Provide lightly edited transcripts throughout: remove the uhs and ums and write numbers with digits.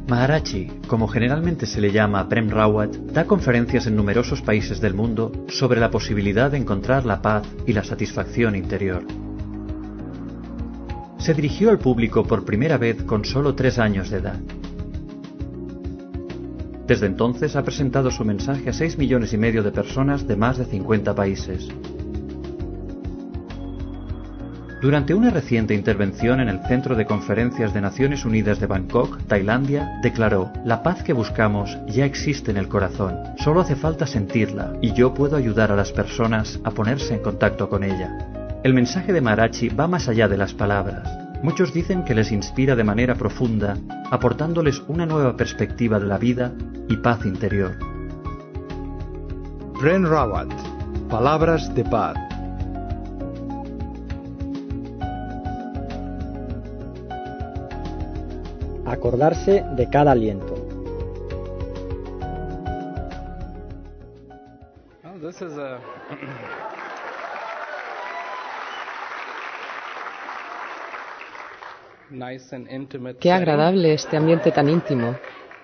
Maharaji, como generalmente se le llama a Prem Rawat, da conferencias en numerosos países del mundo sobre la posibilidad de encontrar la paz y la satisfacción interior. Se dirigió al público por primera vez con solo 3 años de edad. Desde entonces ha presentado su mensaje a 6,5 millones de personas de más de 50 países. Durante una reciente intervención en el Centro de Conferencias de Naciones Unidas de Bangkok, Tailandia, declaró: "La paz que buscamos ya existe en el corazón, solo hace falta sentirla, y yo puedo ayudar a las personas a ponerse en contacto con ella". El mensaje de Maharaji va más allá de las palabras. Muchos dicen que les inspira de manera profunda, aportándoles una nueva perspectiva de la vida y paz interior. Prem Rawat, palabras de paz. Acordarse de cada aliento. Qué agradable este ambiente tan íntimo.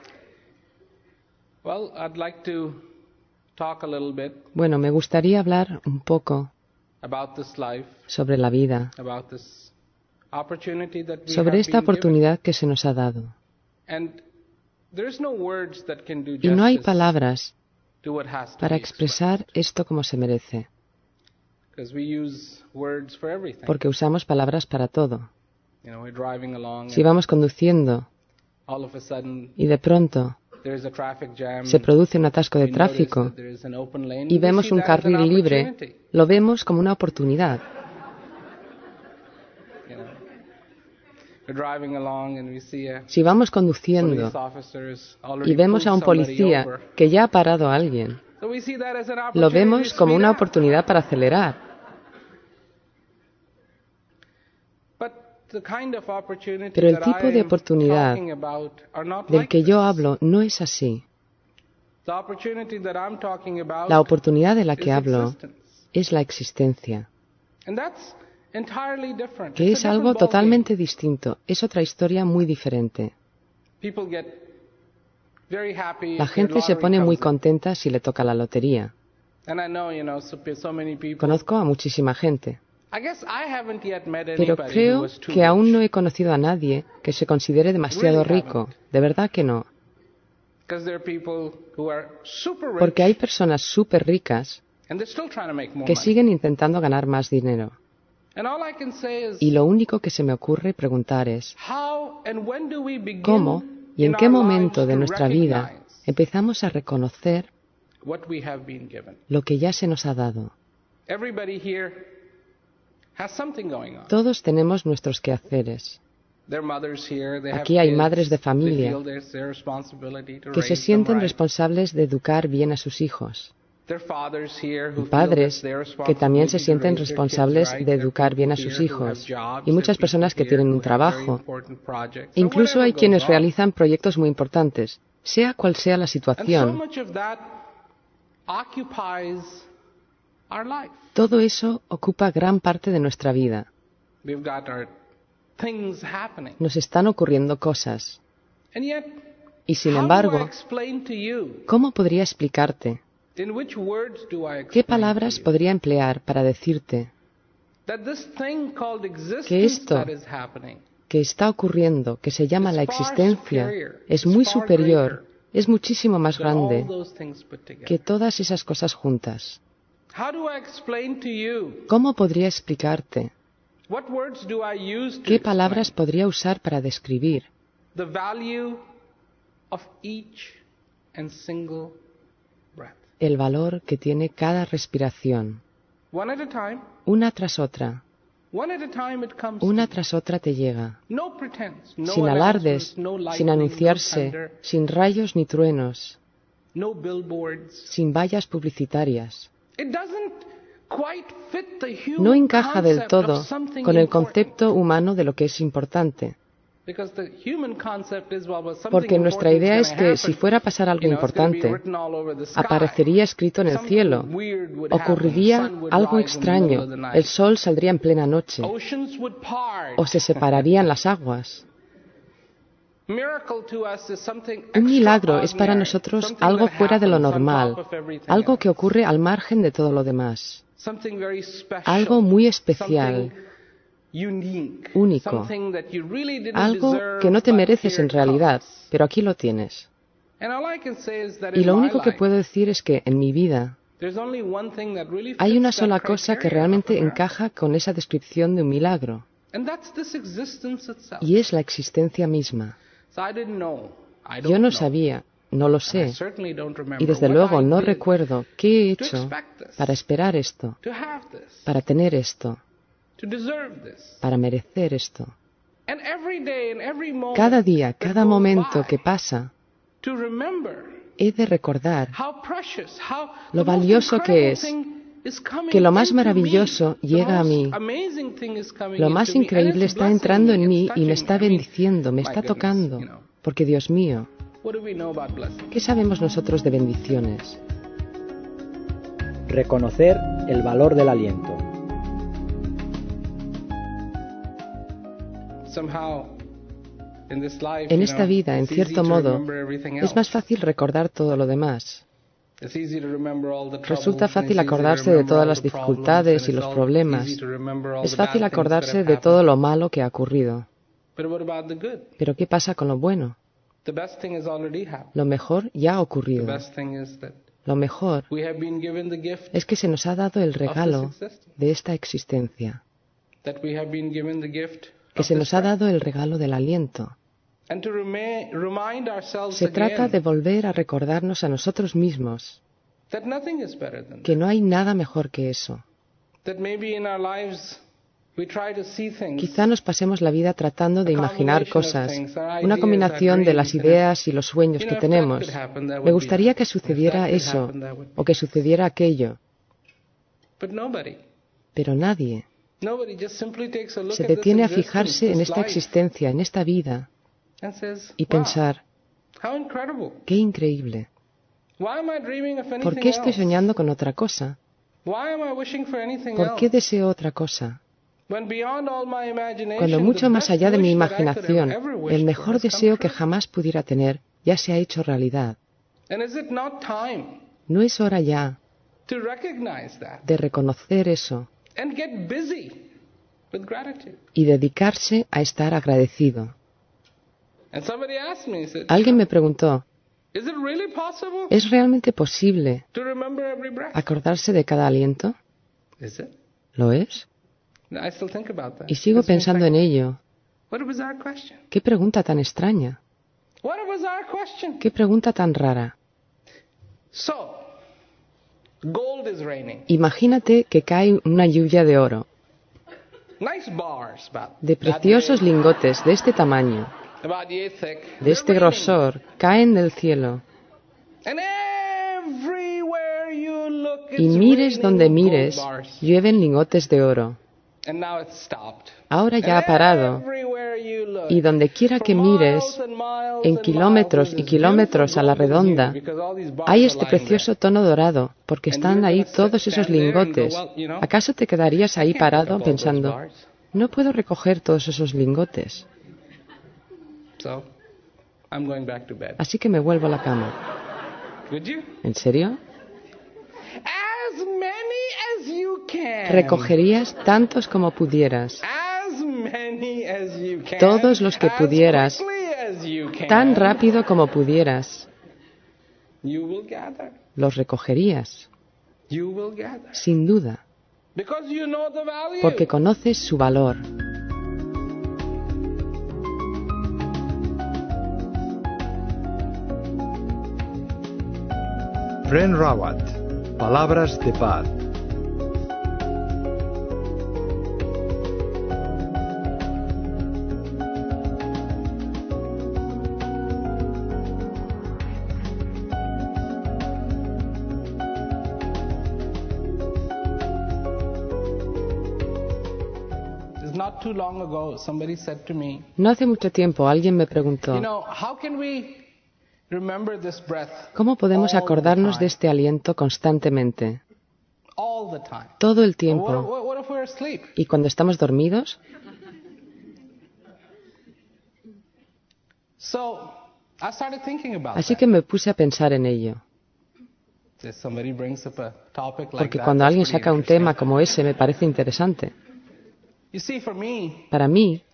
Bueno, me gustaría hablar un poco sobre la vida, sobre esta oportunidad que se nos ha dado. Y no hay palabras para expresar esto como se merece, porque usamos palabras para todo. Si vamos conduciendo y de pronto se produce un atasco de tráfico y vemos un carril libre, lo vemos como una oportunidad. Si vamos conduciendo y vemos a un policía que ya ha parado a alguien, lo vemos como una oportunidad para acelerar. Pero el tipo de oportunidad del que yo hablo no es así. La oportunidad de la que hablo es la existencia, que es algo totalmente distinto, es otra historia muy diferente. La gente se pone muy contenta si le toca la lotería. Conozco a muchísima gente, pero creo que aún no he conocido a nadie que se considere demasiado rico. De verdad que no. Porque hay personas súper ricas que siguen intentando ganar más dinero. Y lo único que se me ocurre preguntar es: ¿cómo y en qué momento de nuestra vida empezamos a reconocer lo que ya se nos ha dado? Todos tenemos nuestros quehaceres. Aquí hay madres de familia que se sienten responsables de educar bien a sus hijos. Y padres que también se sienten responsables de educar bien a sus hijos. Y muchas personas que tienen un trabajo. Incluso hay quienes realizan proyectos muy importantes, sea cual sea la situación. Todo eso ocupa gran parte de nuestra vida. Nos están ocurriendo cosas. Y sin embargo, ¿cómo podría explicarte? ¿Qué palabras podría emplear para decirte que esto que está ocurriendo, que se llama la existencia, es muy superior, es muchísimo más grande que todas esas cosas juntas? ¿Cómo podría explicarte? ¿Qué palabras podría usar para describir el valor que tiene cada respiración? Una tras otra. Una tras otra te llega. Sin alardes, sin anunciarse, sin rayos ni truenos, sin vallas publicitarias. No encaja del todo con el concepto humano de lo que es importante. Porque nuestra idea es que si fuera a pasar algo importante, aparecería escrito en el cielo, ocurriría algo extraño, el sol saldría en plena noche, o se separarían las aguas. Un milagro es para nosotros algo fuera de lo normal, algo que ocurre al margen de todo lo demás, algo muy especial, único, algo que no te mereces en realidad, pero aquí lo tienes. Y lo único que puedo decir es que en mi vida hay una sola cosa que realmente encaja con esa descripción de un milagro, y es la existencia misma. Yo no sabía, no lo sé, y desde luego no recuerdo qué he hecho para esperar esto, para tener esto, para merecer esto. Cada día, cada momento que pasa, he de recordar lo valioso que es, que lo más maravilloso llega a mí, lo más increíble está entrando en mí y me está bendiciendo, me está tocando, porque Dios mío, ¿qué sabemos nosotros de bendiciones? Reconocer el valor del aliento. En esta vida, en cierto modo, es más fácil recordar todo lo demás. Resulta fácil acordarse de todas las dificultades y los problemas. Es fácil acordarse de todo lo malo que ha ocurrido. Pero ¿qué pasa con lo bueno? Lo mejor ya ha ocurrido. Lo mejor es que se nos ha dado el regalo de esta existencia, que se nos ha dado el regalo del aliento. Se trata de volver a recordarnos a nosotros mismos que no hay nada mejor que eso. Quizá nos pasemos la vida tratando de imaginar cosas, una combinación de las ideas y los sueños que tenemos. Me gustaría que sucediera eso o que sucediera aquello. Pero nadie se detiene a fijarse en esta existencia, en esta vida, y pensar, ¡qué increíble! ¿Por qué estoy soñando con otra cosa? ¿Por qué deseo otra cosa? Cuando mucho más allá de mi imaginación, el mejor deseo que jamás pudiera tener ya se ha hecho realidad. ¿No es hora ya de reconocer eso y dedicarse a estar agradecido? Alguien me preguntó, ¿es realmente posible acordarse de cada aliento? ¿Lo es? Y sigo pensando en ello. ¿Qué pregunta tan extraña? ¿Qué pregunta tan rara? Imagínate que cae una lluvia de oro, de preciosos lingotes de este tamaño, de este grosor, caen del cielo. Y mires donde mires, llueven lingotes de oro. Ahora ya ha parado. Y donde quiera que mires, en kilómetros y kilómetros a la redonda, hay este precioso tono dorado, porque están ahí todos esos lingotes. ¿Acaso te quedarías ahí parado pensando, no puedo recoger todos esos lingotes? Así que me vuelvo a la cama. ¿En serio? Recogerías tantos como pudieras, todos los que pudieras, tan rápido como pudieras. Los recogerías, sin duda, porque conoces su valor. Fren Rawat, Palabras de Paz. No hace mucho tiempo alguien me preguntó, ¿cómo podemos acordarnos de este aliento constantemente? Todo el tiempo. ¿Y cuando estamos dormidos? Así que me puse a pensar en ello. Porque cuando alguien saca un tema como ese me parece interesante. Para mí,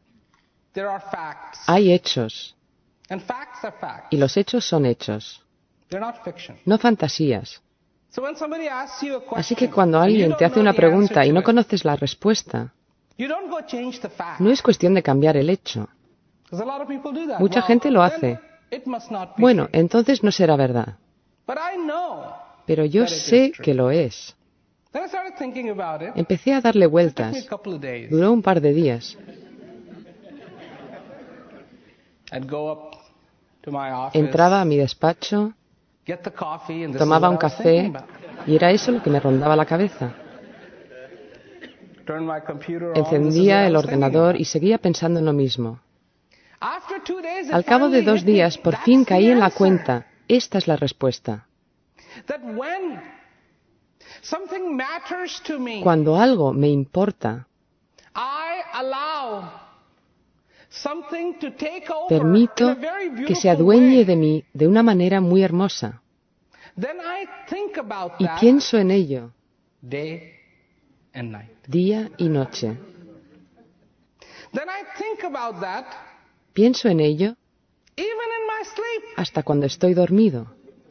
hay hechos. Y los hechos son hechos. No fantasías. Así que cuando alguien te hace una pregunta y no conoces la respuesta, no es cuestión de cambiar el hecho. Mucha gente lo hace. Bueno, entonces no será verdad. Pero yo sé que lo es. Empecé a darle vueltas. Duró un par de días. Entraba a mi despacho, tomaba un café y era eso lo que me rondaba la cabeza. Encendía el ordenador y seguía pensando en lo mismo. Al cabo de 2 días, por fin caí en la cuenta. Esta es la respuesta. Cuando algo me importa, permito que se adueñe de mí de una manera muy hermosa. Y pienso en ello día y noche. Pienso en ello hasta cuando estoy dormido.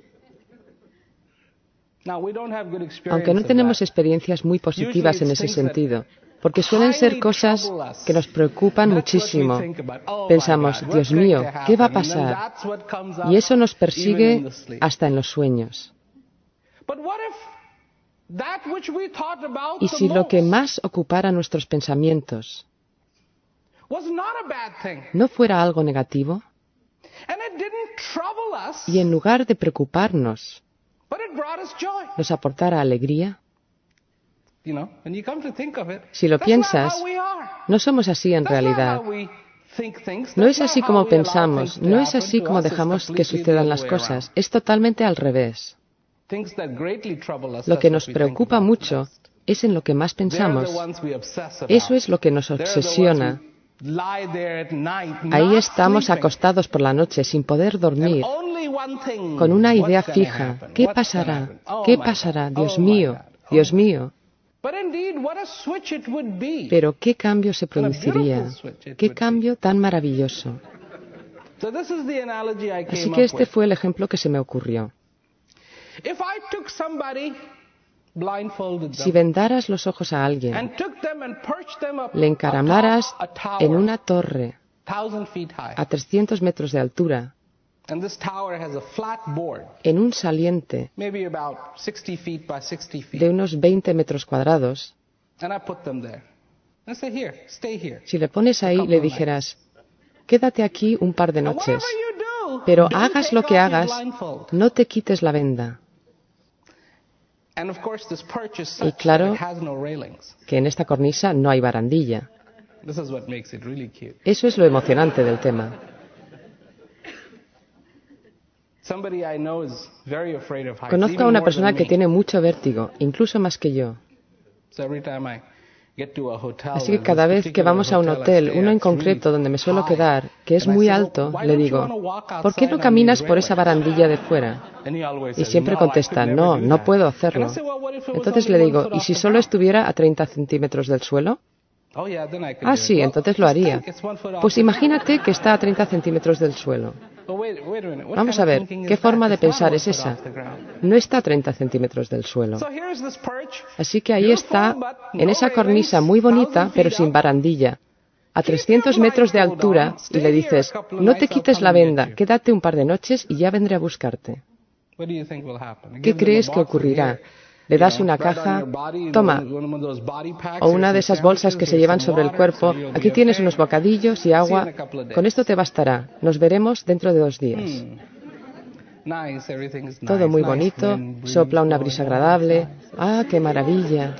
Aunque no tenemos experiencias muy positivas en ese sentido, porque suelen ser cosas que nos preocupan muchísimo. Pensamos, Dios mío, ¿qué va a pasar? Y eso nos persigue hasta en los sueños. ¿Y si lo que más ocupara nuestros pensamientos no fuera algo negativo? Y en lugar de preocuparnos, nos aportara alegría. Si lo piensas, no somos así en realidad. No es así como pensamos, no es así como dejamos que sucedan las cosas, es totalmente al revés. Lo que nos preocupa mucho es en lo que más pensamos. Eso es lo que nos obsesiona. Ahí estamos acostados por la noche sin poder dormir, con una idea fija. ¿Qué pasará? ¿Qué pasará? Dios mío, Dios mío. Pero ¿qué cambio se produciría? ¿Qué cambio tan maravilloso? Así que este fue el ejemplo que se me ocurrió. Si vendaras los ojos a alguien, le encaramaras en una torre a 300 metros de altura, en un saliente de unos 20 metros cuadrados, si le pones ahí, le dijeras, quédate aquí un par de noches, pero hagas lo que hagas, no te quites la venda. Y claro que en esta cornisa no hay barandilla. Eso es lo emocionante del tema. Conozco a una persona que tiene mucho vértigo, incluso más que yo. Así que cada vez que vamos a un hotel, uno en concreto donde me suelo quedar, que es muy alto, le digo, ¿por qué no caminas por esa barandilla de fuera? Y siempre contesta, no, no puedo hacerlo. Entonces le digo, ¿y si solo estuviera a 30 centímetros del suelo? Ah, sí, entonces lo haría. Pues imagínate que está a 30 centímetros del suelo. Vamos a ver, ¿qué forma de pensar es esa? No está a 30 centímetros del suelo. Así que ahí está, en esa cornisa muy bonita, pero sin barandilla, a 300 metros de altura, y le dices, no te quites la venda, quédate un par de noches y ya vendré a buscarte. ¿Qué crees que ocurrirá? Le das una caja, toma, o una de esas bolsas que se llevan sobre el cuerpo, aquí tienes unos bocadillos y agua, con esto te bastará, nos veremos dentro de 2 días. Todo muy bonito, sopla una brisa agradable, ¡ah, qué maravilla!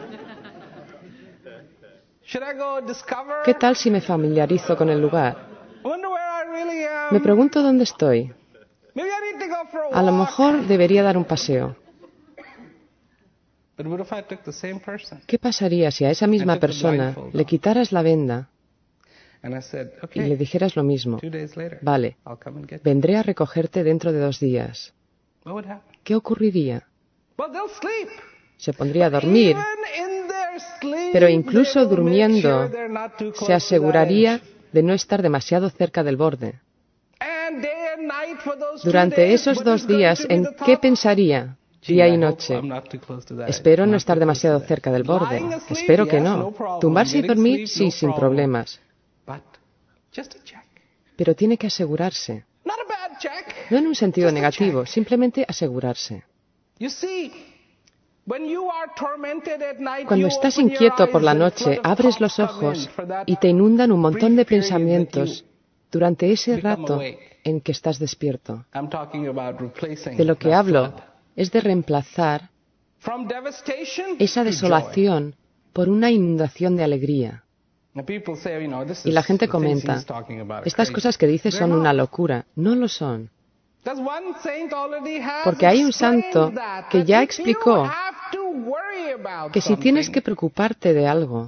¿Qué tal si me familiarizo con el lugar? Me pregunto dónde estoy. A lo mejor debería dar un paseo. ¿Qué pasaría si a esa misma persona le quitaras la venda y le dijeras lo mismo, vale, vendré a recogerte dentro de 2 días, ¿qué ocurriría? Se pondría a dormir, pero incluso durmiendo se aseguraría de no estar demasiado cerca del borde. Durante esos 2 días, ¿en qué pensaría? Día y noche. Espero no estar demasiado cerca del borde. Espero que no. Tumbarse y dormir, sí, sin problemas. Pero tiene que asegurarse. No en un sentido negativo, simplemente asegurarse. Cuando estás inquieto por la noche, abres los ojos y te inundan un montón de pensamientos durante ese rato en que estás despierto. De lo que hablo es de reemplazar esa desolación por una inundación de alegría. Y la gente comenta, estas cosas que dices son una locura. No lo son. Porque hay un santo que ya explicó que si tienes que preocuparte de algo,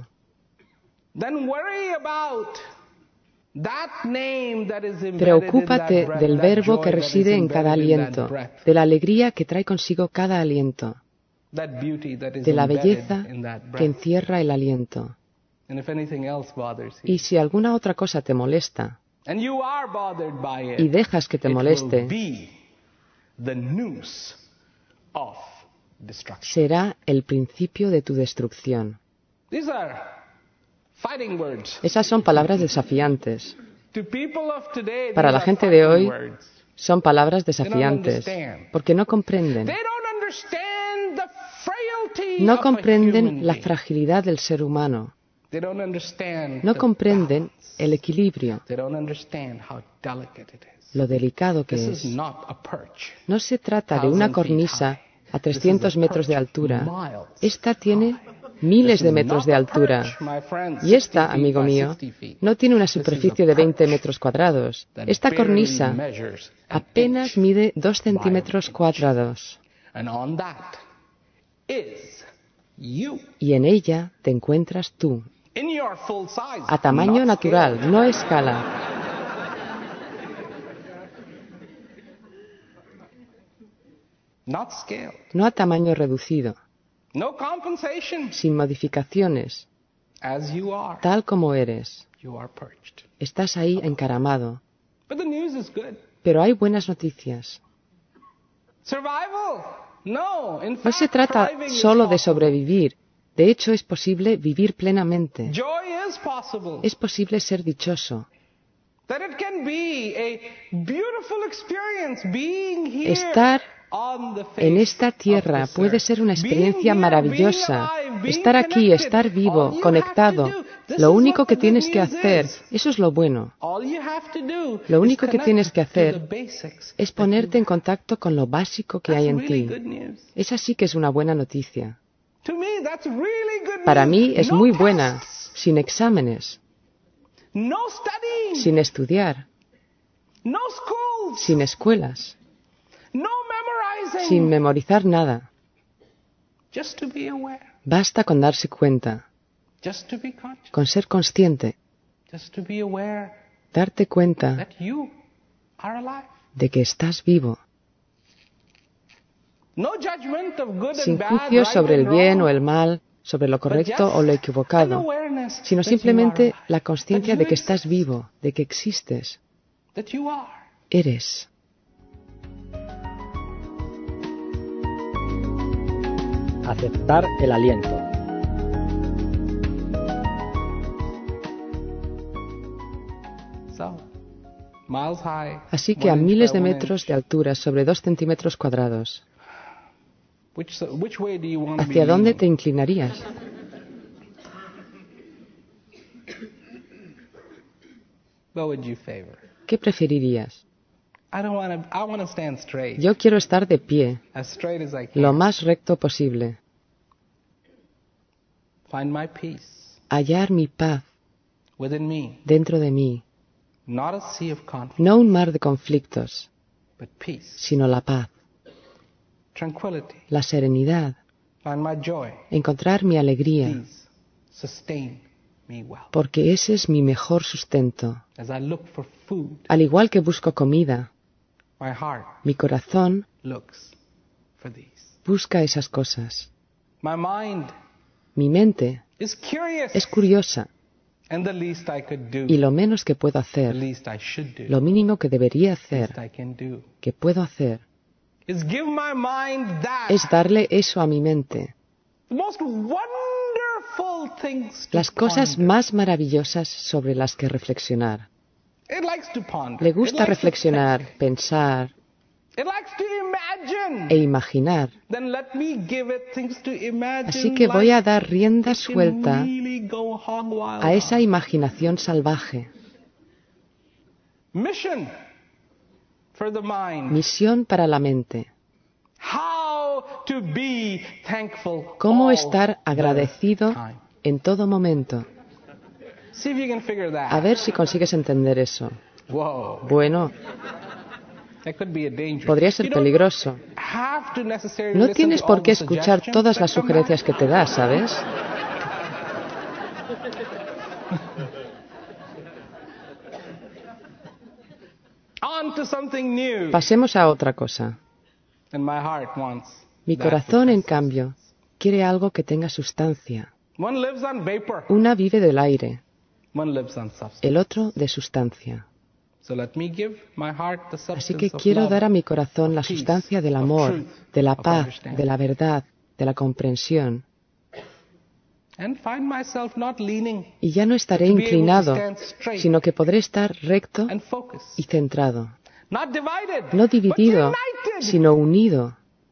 preocúpate del verbo que reside en cada aliento, de la alegría que trae consigo cada aliento, de la belleza que encierra el aliento. Y si alguna otra cosa te molesta, y dejas que te moleste, será el principio de tu destrucción. Esas son palabras desafiantes. Para la gente de hoy, son palabras desafiantes, porque no comprenden. No comprenden la fragilidad del ser humano. No comprenden el equilibrio, lo delicado que es. No se trata de una cornisa a 300 metros de altura. Esta tiene miles de metros de altura. Y esta, amigo mío, no tiene una superficie de 20 metros cuadrados. Esta cornisa apenas mide 2 centímetros cuadrados. Y en ella te encuentras tú, a tamaño natural, no a escala. No a tamaño reducido, sin modificaciones, tal como eres. Estás ahí encaramado. Pero hay buenas noticias. No se trata solo de sobrevivir. De hecho, es posible vivir plenamente. Es posible ser dichoso. Estar en esta tierra puede ser una experiencia maravillosa. Estar aquí, estar vivo, conectado. Lo único que tienes que hacer, eso es lo bueno. Lo único que tienes que hacer es ponerte en contacto con lo básico que hay en ti. Esa sí que es una buena noticia. Para mí es muy buena, sin exámenes, sin estudiar, sin escuelas, sin memorizar nada. Basta con darse cuenta, con ser consciente, darte cuenta de que estás vivo. Sin juicio sobre el bien o el mal, sobre lo correcto o lo equivocado, sino simplemente la consciencia de que estás vivo, de que existes. Eres. Aceptar el aliento. Así que a miles de metros de altura, sobre 2 centímetros cuadrados, ¿hacia dónde te inclinarías? ¿Qué preferirías? Yo quiero estar de pie, lo más recto posible. Hallar mi paz dentro de mí. No un mar de conflictos, sino la paz, la serenidad, encontrar mi alegría, porque ese es mi mejor sustento. Al igual que busco comida, mi corazón busca esas cosas. Mi mente es curiosa y lo menos que puedo hacer, lo mínimo que debería hacer, que puedo hacer, es darle eso a mi mente. Las cosas más maravillosas sobre las que reflexionar. Le gusta reflexionar, pensar e imaginar. Así que voy a dar rienda suelta a esa imaginación salvaje. Misión para la mente. ¿Cómo estar agradecido en todo momento? A ver si consigues entender eso. Bueno, podría ser peligroso. No tienes por qué escuchar todas las sugerencias que te da, ¿sabes? Pasemos a otra cosa. Mi corazón, en cambio, quiere algo que tenga sustancia. Una vive del aire, el otro de sustancia. Así que quiero dar a mi corazón la sustancia del amor, de la paz, de la verdad, de la comprensión. Y ya no estaré inclinado, sino que podré estar recto y centrado. No dividido, sino unido.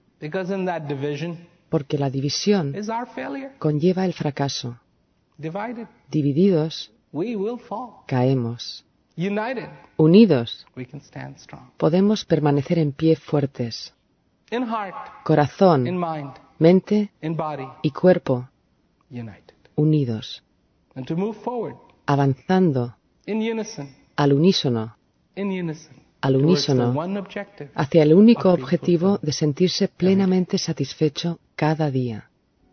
Porque la división conlleva el fracaso. Divididos, caemos. Unidos, podemos permanecer en pie fuertes. Corazón, mente y cuerpo, unidos. Avanzando al unísono, hacia el único objetivo de sentirse plenamente satisfecho cada día.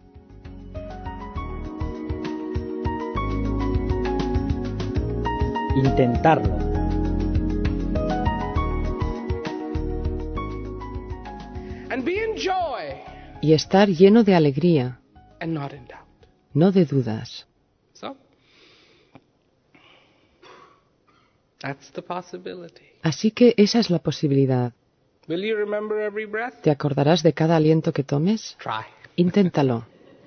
Intentarlo. Y estar lleno de alegría, no de dudas. Así que esa es la posibilidad. ¿Te acordarás de cada aliento que tomes? Inténtalo.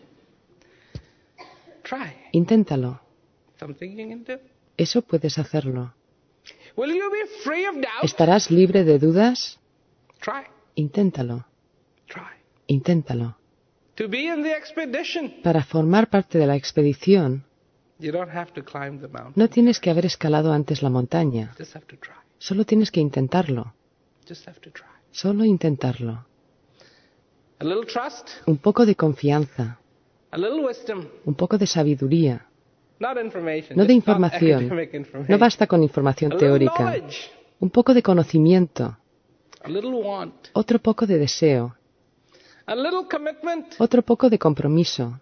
Inténtalo. Eso puedes hacerlo. ¿Estarás libre de dudas? Inténtalo. Inténtalo. Para formar parte de la expedición, no tienes que haber escalado antes la montaña. Solo tienes que intentarlo. Solo intentarlo. Un poco de confianza. Un poco de sabiduría. No de información. No basta con información teórica. Un poco de conocimiento. Otro poco de deseo. Otro poco de compromiso.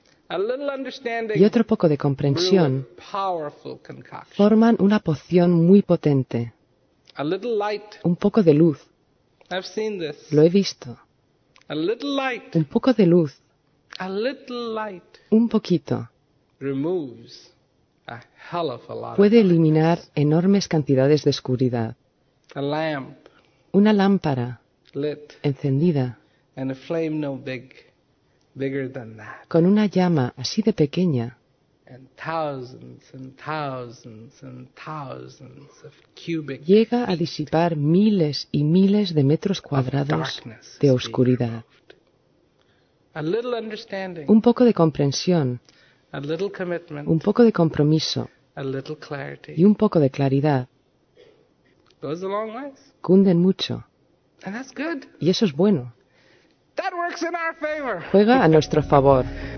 Y otro poco de comprensión forman una poción muy potente. Un poco de luz. Lo he visto. Un poco de luz. Un poquito. Puede eliminar enormes cantidades de oscuridad. Una lámpara encendida con una llama así de pequeña llega a disipar miles y miles de metros cuadrados de oscuridad. Un poco de comprensión, un poco de compromiso y un poco de claridad cunden mucho. Y eso es bueno. Juega a nuestro favor.